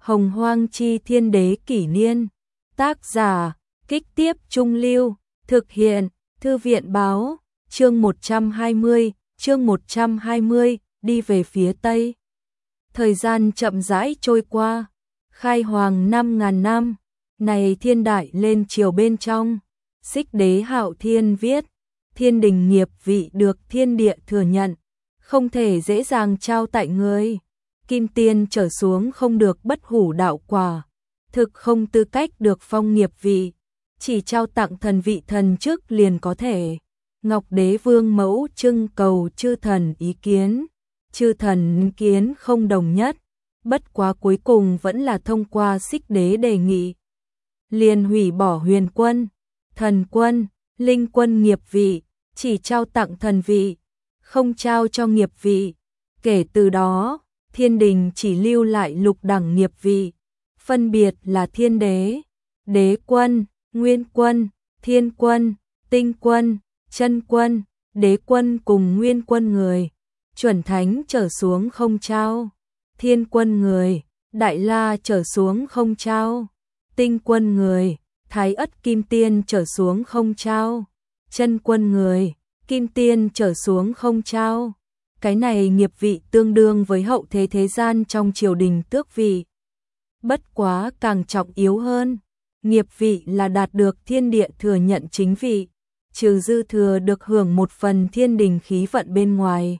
Hồng Hoang Chi Thiên Đế Kỷ Niên. Tác giả, Kích Tiếp Trung Lưu. Thực hiện, Thư viện Báo. Chương 120, đi về phía Tây. Thời gian chậm rãi trôi qua. Khai hoàng 5.000 năm. Này thiên đại lên triều bên trong. Xích Đế Hạo Thiên viết. Thiên đình nghiệp vị được thiên địa thừa nhận. Không thể dễ dàng trao tại người. Kim tiên trở xuống không được bất hủ đạo quả. Thực không tư cách được phong nghiệp vị. Chỉ trao tặng thần vị thần chức liền có thể. Ngọc Đế Vương mẫu trưng cầu chư thần ý kiến. Chư thần kiến không đồng nhất. Bất quá cuối cùng vẫn là thông qua Xích Đế đề nghị. Liền hủy bỏ huyền quân, thần quân, linh quân nghiệp vị. Chỉ trao tặng thần vị. Không trao cho nghiệp vị. Kể từ đó, thiên đình chỉ lưu lại lục đẳng nghiệp vị. Phân biệt là thiên đế, đế quân, nguyên quân, thiên quân, tinh quân, chân quân, đế quân cùng nguyên quân người. Chuẩn thánh trở xuống không trao. Thiên quân người, đại la trở xuống không trao. Tinh quân người, thái ất kim tiên trở xuống không trao. Chân quân người, kim tiên trở xuống không trao. Cái này nghiệp vị tương đương với hậu thế thế gian trong triều đình tước vị. Bất quá càng trọng yếu hơn, nghiệp vị là đạt được thiên địa thừa nhận chính vị, trừ dư thừa được hưởng một phần thiên đình khí vận bên ngoài.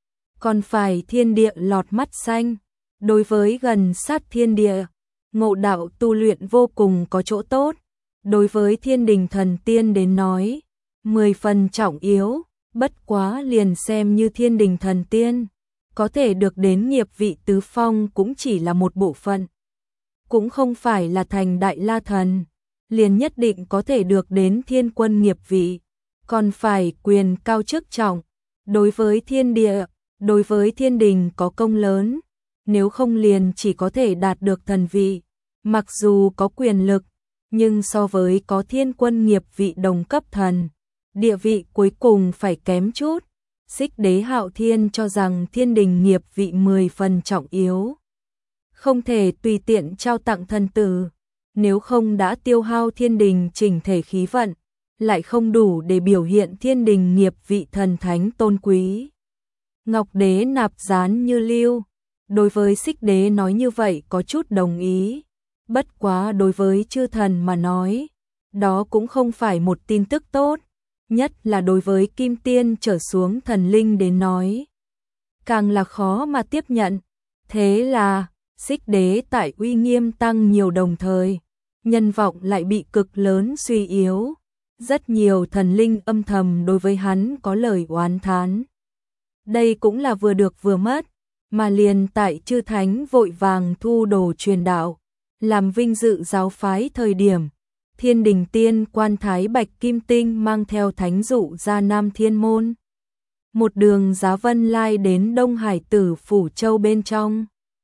Còn phải thiên địa lọt mắt xanh, đối với gần sát thiên địa, ngộ đạo tu luyện vô cùng có chỗ tốt. Đối với thiên đình thần tiên đến nói, 10 phần trọng yếu. Bất quá liền xem như thiên đình thần tiên, có thể được đến nghiệp vị tứ phong cũng chỉ là một bộ phận. Cũng không phải là thành đại la thần, liền nhất định có thể được đến thiên quân nghiệp vị, còn phải quyền cao chức trọng. Đối với thiên địa, đối với thiên đình có công lớn, nếu không liền chỉ có thể đạt được thần vị. Mặc dù có quyền lực, nhưng so với có thiên quân nghiệp vị đồng cấp thần, địa vị cuối cùng phải kém chút. Xích Đế Hạo Thiên cho rằng thiên đình nghiệp vị 10 phần trọng yếu. Không thể tùy tiện trao tặng thần tử, nếu không đã tiêu hao thiên đình chỉnh thể khí vận, lại không đủ để biểu hiện thiên đình nghiệp vị thần thánh tôn quý. Ngọc Đế nạp gián như lưu, đối với Xích Đế nói như vậy có chút đồng ý. Bất quá đối với chư thần mà nói, đó cũng không phải một tin tức tốt. Nhất là đối với kim tiên trở xuống thần linh đến nói, càng là khó mà tiếp nhận. Thế là, Xích Đế tại uy nghiêm tăng nhiều đồng thời, nhân vọng lại bị cực lớn suy yếu. Rất nhiều thần linh âm thầm đối với hắn có lời oán thán. Đây cũng là vừa được vừa mất, mà liền tại chư thánh vội vàng thu đồ truyền đạo, làm vinh dự giáo phái thời điểm. Thiên đình tiên quan Thái Bạch Kim Tinh mang theo thánh dụ ra Nam Thiên Môn. Một đường giá vân lai đến Đông Hải Tử Phủ Châu bên trong.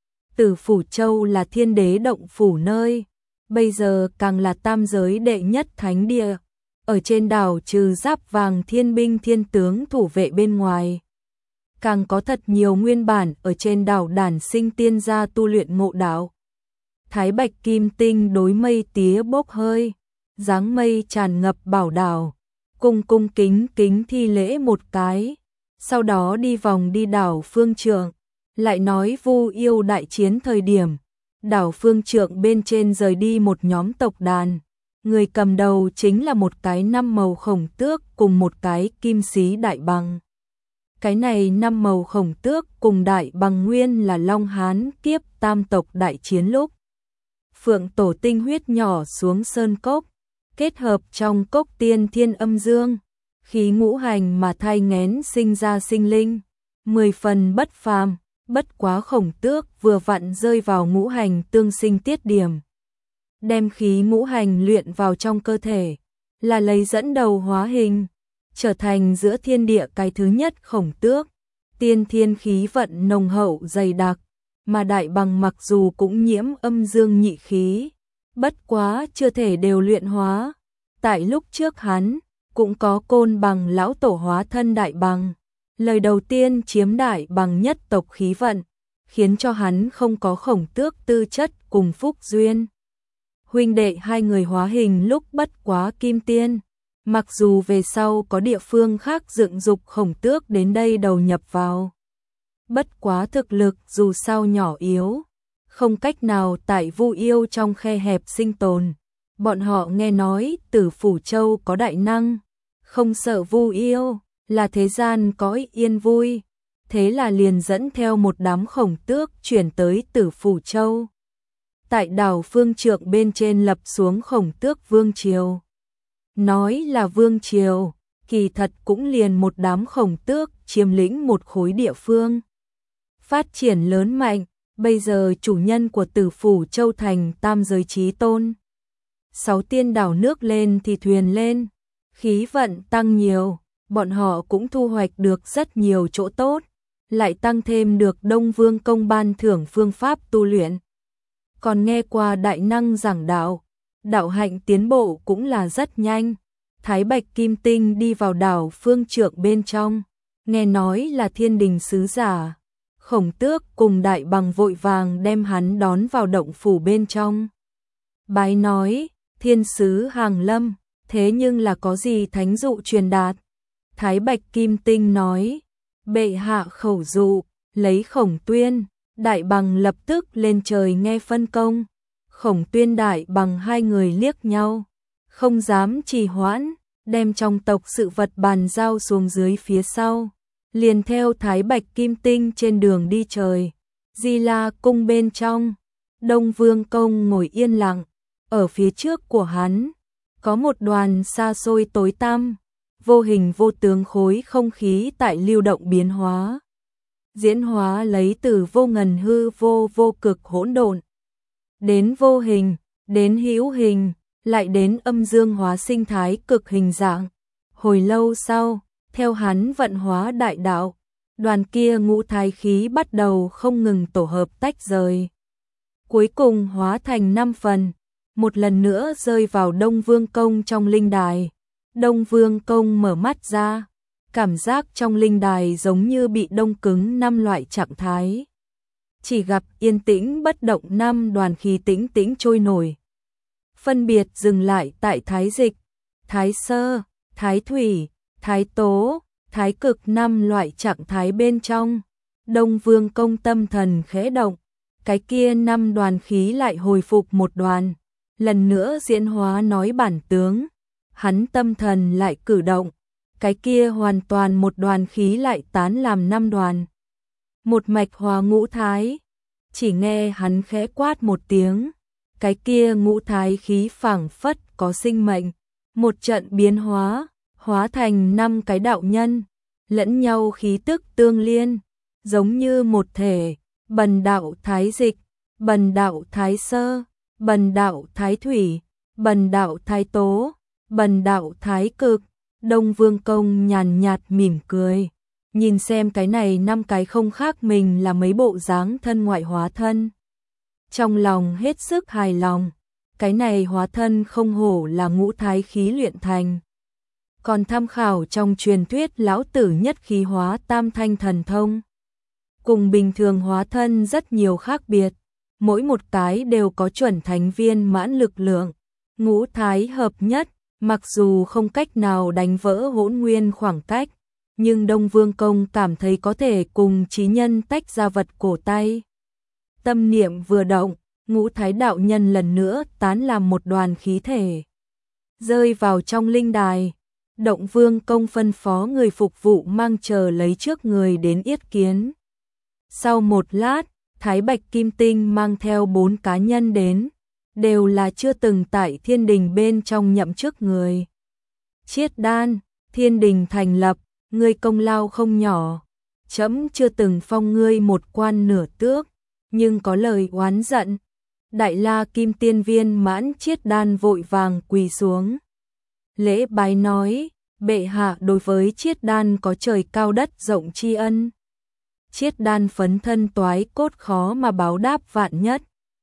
Tử Phủ Châu là thiên đế động phủ nơi, bây giờ càng là tam giới đệ nhất thánh địa. Ở trên đảo trừ giáp vàng thiên binh thiên tướng thủ vệ bên ngoài, càng có thật nhiều nguyên bản ở trên đảo đản sinh tiên gia tu luyện ngộ đạo. Thái Bạch Kim Tinh đối mây tía bốc hơi, dáng mây tràn ngập bảo đảo, cung kính thi lễ một cái, sau đó đi vòng đi đảo phương trượng, lại nói Vu Yêu đại chiến thời điểm, đảo phương trượng bên trên rời đi một nhóm tộc đàn, người cầm đầu chính là một cái 5 màu khổng tước cùng một cái kim xí đại bằng. Cái này 5 màu khổng tước cùng đại bằng nguyên là Long Hán kiếp tam tộc đại chiến lúc. Phượng tổ tinh huyết nhỏ xuống sơn cốc, kết hợp trong cốc tiên thiên âm dương, khí ngũ hành mà thai nghén sinh ra sinh linh, 10 phần bất phàm. Bất quá khổng tước vừa vặn rơi vào ngũ hành tương sinh tiết điểm, đem khí ngũ hành luyện vào trong cơ thể, là lấy dẫn đầu hóa hình, trở thành giữa thiên địa cái thứ nhất khổng tước. Tiên thiên khí vận nồng hậu dày đặc, mà đại bằng mặc dù cũng nhiễm âm dương nhị khí, bất quá chưa thể đều luyện hóa. Tại lúc trước hắn, cũng có côn bằng lão tổ hóa thân đại bằng, lời đầu tiên chiếm đại bằng nhất tộc khí vận, khiến cho hắn không có khổng tước tư chất cùng Phúc Duyên. Huynh đệ hai người hóa hình lúc bất quá kim tiên, mặc dù về sau có địa phương khác dựng dục Khổng Tước đến đây đầu nhập vào. Bất quá thực lực dù sao nhỏ yếu, không cách nào tại Vu Yêu trong khe hẹp sinh tồn. Bọn họ nghe nói Tử Phủ Châu có đại năng, không sợ Vu Yêu, là thế gian có yên vui, thế là liền dẫn theo một đám Khổng Tước chuyển tới Tử Phủ Châu. Tại đảo Phương Trượng bên trên lập xuống Khổng Tước Vương Triều. Nói là Vương Triều, kỳ thật cũng liền một đám Khổng Tước chiếm lĩnh một khối địa phương. Phát triển lớn mạnh, bây giờ chủ nhân của Tử Phủ Châu thành tam giới chí tôn. 6 tiên đảo nước lên thì thuyền lên, khí vận tăng nhiều, bọn họ cũng thu hoạch được rất nhiều chỗ tốt, lại tăng thêm được Đông Vương Công ban thưởng phương pháp tu luyện. Còn nghe qua đại năng giảng đạo, đạo hạnh tiến bộ cũng là rất nhanh. Thái Bạch Kim Tinh đi vào đảo Phương Trượng bên trong, nghe nói là thiên đình sứ giả. Khổng Tước cùng Đại Bằng vội vàng đem hắn đón vào động phủ bên trong. Bái nói, thiên sứ hàng lâm, thế nhưng là có gì thánh dụ truyền đạt? Thái Bạch Kim Tinh nói, bệ hạ khẩu dụ, lấy Khổng Tuyên. Đại Bằng lập tức lên trời nghe phân công. Khổng Tuyên Đại Bằng hai người liếc nhau, không dám trì hoãn, đem trong tộc sự vật bàn giao xuống dưới phía sau, liền theo Thái Bạch Kim Tinh trên đường đi trời. Di La cung bên trong, Đông Vương Công ngồi yên lặng, ở phía trước của hắn có một đoàn xa xôi tối tăm, vô hình vô tướng khối không khí tại lưu động biến hóa. Diễn hóa lấy từ vô ngần hư vô vô cực hỗn độn, đến vô hình, đến hữu hình, lại đến âm dương hóa sinh thái cực hình dạng. Hồi lâu sau, theo hắn vận hóa đại đạo, đoàn kia ngũ thái khí bắt đầu không ngừng tổ hợp tách rời. Cuối cùng hóa thành 5 phần, một lần nữa rơi vào Đông Vương Công trong linh đài. Đông Vương Công mở mắt ra, cảm giác trong linh đài giống như bị đông cứng 5 loại trạng thái. Chỉ gặp yên tĩnh bất động 5 đoàn khí tĩnh tĩnh trôi nổi. Phân biệt dừng lại tại Thái Dịch, Thái Sơ, Thái Thủy, Thái Tố, Thái Cực 5 loại trạng thái bên trong. Đông Vương Công tâm thần khẽ động, cái kia 5 đoàn khí lại hồi phục một đoàn, lần nữa diễn hóa nói bản tướng. Hắn tâm thần lại cử động, cái kia hoàn toàn một đoàn khí lại tán làm 5 đoàn. Một mạch hóa ngũ thái, chỉ nghe hắn khẽ quát một tiếng, cái kia ngũ thái khí phảng phất có sinh mệnh, một trận biến hóa, hóa thành 5 cái đạo nhân, lẫn nhau khí tức tương liên, giống như một thể. Bần đạo Thái Dịch, bần đạo Thái Sơ, bần đạo Thái Thủy, bần đạo Thái Tố, bần đạo Thái Cực. Đông Vương Công nhàn nhạt mỉm cười, nhìn xem cái này 5 cái không khác mình là mấy bộ dáng thân ngoại hóa thân. Trong lòng hết sức hài lòng, cái này hóa thân không hổ là ngũ thái khí luyện thành. Còn tham khảo trong truyền thuyết lão tử nhất khí hóa tam thanh thần thông, cùng bình thường hóa thân rất nhiều khác biệt, mỗi một cái đều có chuẩn thánh viên mãn lực lượng. Ngũ thái hợp nhất, mặc dù không cách nào đánh vỡ hỗn nguyên khoảng cách, nhưng Đông Vương Công cảm thấy có thể cùng chí nhân tách ra vật cổ tay. Tâm niệm vừa động, ngũ thái đạo nhân lần nữa tán làm một đoàn khí thể, rơi vào trong linh đài. Động Vương Công phân phó người phục vụ mang chờ lấy trước người đến yết kiến. Sau một lát, Thái Bạch Kim Tinh mang theo 4 cá nhân đến, đều là chưa từng tại thiên đình bên trong nhậm chức người. Chiết Đan, thiên đình thành lập, ngươi công lao không nhỏ, trẫm chưa từng phong ngươi một quan nửa tước, nhưng có lời oán giận. Đại La Kim Tiên viên mãn Chiết Đan vội vàng quỳ xuống. Lễ bái nói, bệ hạ đối với Chiết Đan có trời cao đất rộng tri ân. Chiết Đan phấn thân toái cốt khó mà báo đáp vạn nhất.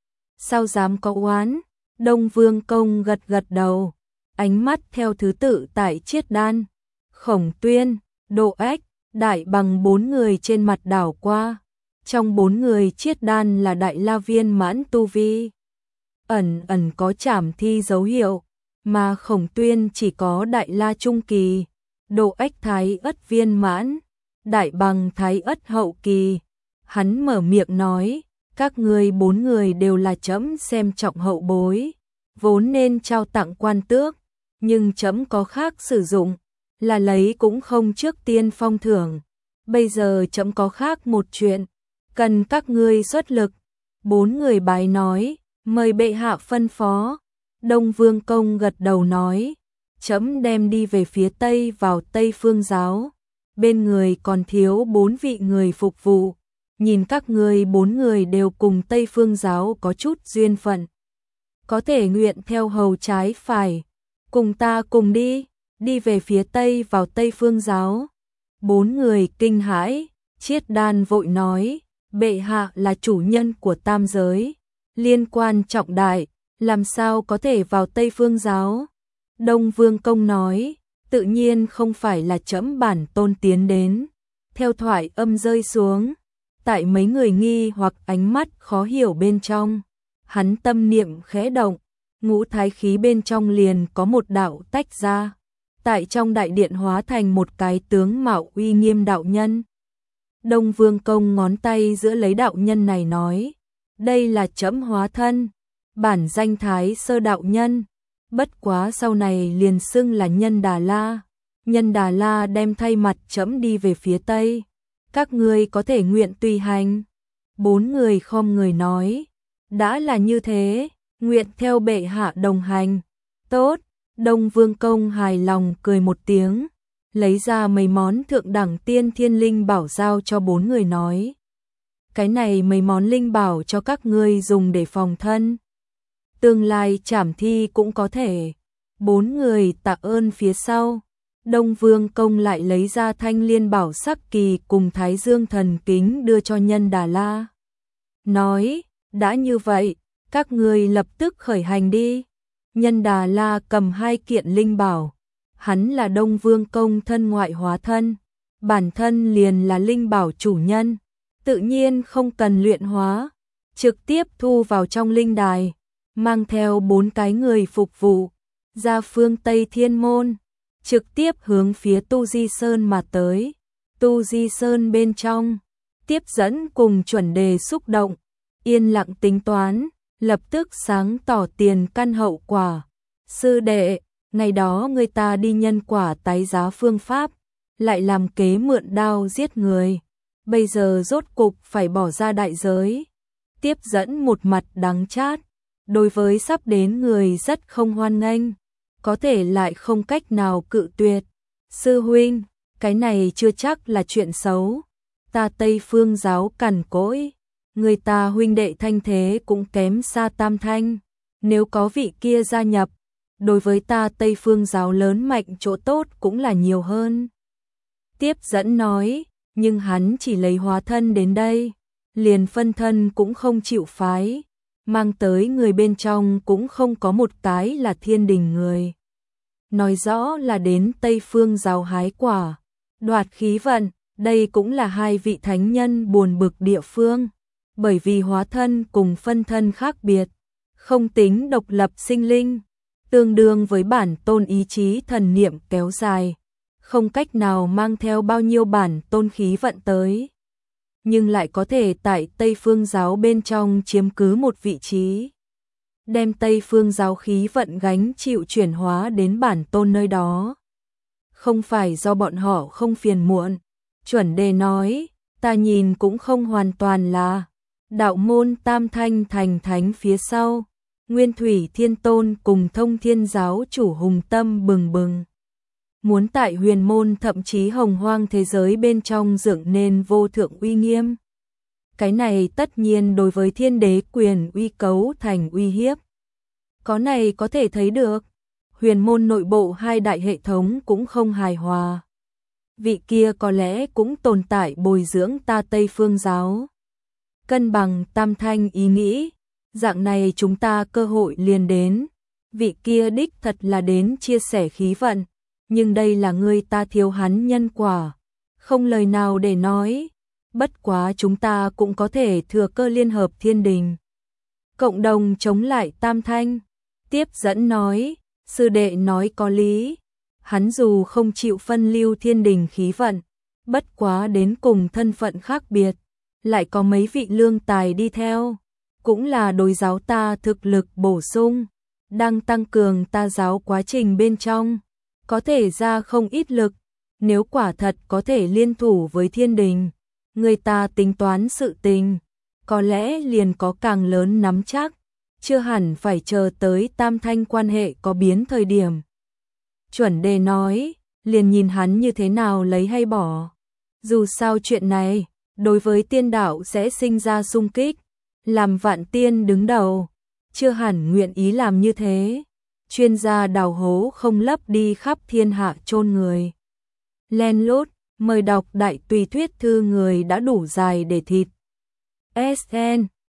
Sao dám có oán? Đông Vương Công gật gật đầu, ánh mắt theo thứ tự tại Chiết Đan, Khổng Tuyên, Độ Ách, Đại Bằng 4 người trên mặt đảo qua. Trong 4 người Chiết Đan là đại la viên mãn tu vi, ẩn ẩn có trảm thi dấu hiệu, mà Khổng Tuyên chỉ có đại la trung kỳ, Độ Ách Thái Ất viên mãn, Đại Bằng Thái Ất hậu kỳ. Hắn mở miệng nói, các ngươi 4 người đều là trẫm xem trọng hậu bối, vốn nên trao tặng quan tước, nhưng trẫm có khác sử dụng, là lấy cũng không trước tiên phong thưởng. Bây giờ trẫm có khác một chuyện, cần các ngươi xuất lực. 4 người bái nói, mời bệ hạ phân phó. Đông Vương Công gật đầu nói, trẫm đem đi về phía Tây vào Tây Phương giáo, bên người còn thiếu 4 vị người phục vụ, nhìn các ngươi 4 người đều cùng Tây Phương giáo có chút duyên phận, có thể nguyện theo hầu trái phải, cùng ta cùng đi về phía Tây vào Tây Phương giáo. 4 người kinh hãi, Chiết Đan vội nói, bệ hạ là chủ nhân của tam giới, liên quan trọng đại, làm sao có thể vào Tây Phương giáo? Đông Vương Công nói, tự nhiên không phải là trẫm bản tôn tiến đến. Theo thoại âm rơi xuống, tại mấy người nghi hoặc ánh mắt khó hiểu bên trong, hắn tâm niệm khẽ động, ngũ thái khí bên trong liền có một đạo tách ra, tại trong đại điện hóa thành một cái tướng mạo uy nghiêm đạo nhân. Đông Vương Công ngón tay giữa lấy đạo nhân này nói, đây là trẫm hóa thân, bản danh Thái Sơ đạo nhân, bất quá sau này liền xưng là Nhân Đà La. Nhân Đà La đem thay mặt trẫm đi về phía Tây, các ngươi có thể nguyện tùy hành. 4 người khom người nói, đã là như thế, nguyện theo bệ hạ đồng hành. Tốt. Đông Vương Công hài lòng cười một tiếng, lấy ra mấy món thượng đẳng tiên thiên linh bảo giao cho 4 người nói, cái này mấy món linh bảo cho các ngươi dùng để phòng thân, tương lai trảm thi cũng có thể. 4 người tạ ơn phía sau, Đông Vương Công lại lấy ra thanh liên bảo sắc kỳ cùng Thái Dương thần kính đưa cho Nhân Đà La, nói, đã như vậy, các ngươi lập tức khởi hành đi. Nhân Đà La cầm 2 kiện linh bảo, hắn là Đông Vương Công thân ngoại hóa thân, bản thân liền là linh bảo chủ nhân, tự nhiên không cần luyện hóa, trực tiếp thu vào trong linh đài, mang theo 4 cái người phục vụ, ra phương Tây Thiên Môn, trực tiếp hướng phía Tu Di Sơn mà tới. Tu Di Sơn bên trong, tiếp dẫn cùng chuẩn đề xúc động, yên lặng tính toán, lập tức sáng tỏ tiền căn hậu quả. Sư đệ, ngày đó người ta đi nhân quả tái giá phương pháp, lại làm kế mượn đao giết người, bây giờ rốt cục phải bỏ ra đại giới. Tiếp dẫn một mặt đắng chát, đối với sắp đến người rất không hoan nghênh, có thể lại không cách nào cự tuyệt. Sư huynh, cái này chưa chắc là chuyện xấu, ta Tây Phương giáo cằn cỗi, người ta huynh đệ thanh thế cũng kém xa Tam Thanh, nếu có vị kia gia nhập, đối với ta Tây Phương giáo lớn mạnh chỗ tốt cũng là nhiều hơn. Tiếp dẫn nói, nhưng hắn chỉ lấy hóa thân đến đây, liền phân thân cũng không chịu phái, mang tới người bên trong cũng không có một cái là Thiên Đình người. Nói rõ là đến Tây Phương giáo hái quả, đoạt khí vận, đây cũng là 2 vị thánh nhân buồn bực địa phương, bởi vì hóa thân cùng phân thân khác biệt, không tính độc lập sinh linh, tương đương với bản tôn ý chí thần niệm kéo dài, không cách nào mang theo bao nhiêu bản tôn khí vận tới, nhưng lại có thể tại Tây Phương giáo bên trong chiếm cứ một vị trí, đem Tây Phương giáo khí vận gánh chịu chuyển hóa đến bản tôn nơi đó. Không phải do bọn họ không phiền muộn, chuẩn đề nói, ta nhìn cũng không hoàn toàn là đạo môn Tam Thanh thành thánh phía sau, Nguyên Thủy Thiên Tôn cùng Thông Thiên giáo chủ hùng tâm bừng bừng, muốn tại huyền môn thậm chí hồng hoang thế giới bên trong dựng nên vô thượng uy nghiêm. Cái này tất nhiên đối với thiên đế quyền uy cấu thành uy hiếp. Có này có thể thấy được, huyền môn nội bộ 2 đại hệ thống cũng không hài hòa. Vị kia có lẽ cũng tồn tại bồi dưỡng ta Tây Phương giáo. Cân bằng Tam Thanh ý nghĩ, dạng này chúng ta cơ hội liền đến. Vị kia đích thật là đến chia sẻ khí vận, nhưng đây là người ta thiếu hắn nhân quả, không lời nào để nói. bất quá chúng ta cũng có thể thừa cơ liên hợp thiên đình, cộng đồng chống lại Tam Thanh. Tiếp dẫn nói, sư đệ nói có lý, hắn dù không chịu phân lưu thiên đình khí vận, bất quá đến cùng thân phận khác biệt, lại có mấy vị lương tài đi theo, cũng là đối giáo ta thực lực bổ sung, đang tăng cường ta giáo quá trình bên trong, có thể ra không ít lực, nếu quả thật có thể liên thủ với thiên đình, người ta tính toán sự tình, có lẽ liền có càng lớn nắm chắc, chưa hẳn phải chờ tới Tam Thanh quan hệ có biến thời điểm. Chuẩn Đề nói, liền nhìn hắn như thế nào lấy hay bỏ. Dù sao chuyện này, đối với tiên đạo sẽ sinh ra xung kích, làm Vạn Tiên đứng đầu, chưa hẳn nguyện ý làm như thế. Chuyên gia đào hố không lấp đi khắp thiên hạ chôn người. Len lút, mời đọc đại tùy thuyết thư người đã đủ dài để thịt. SN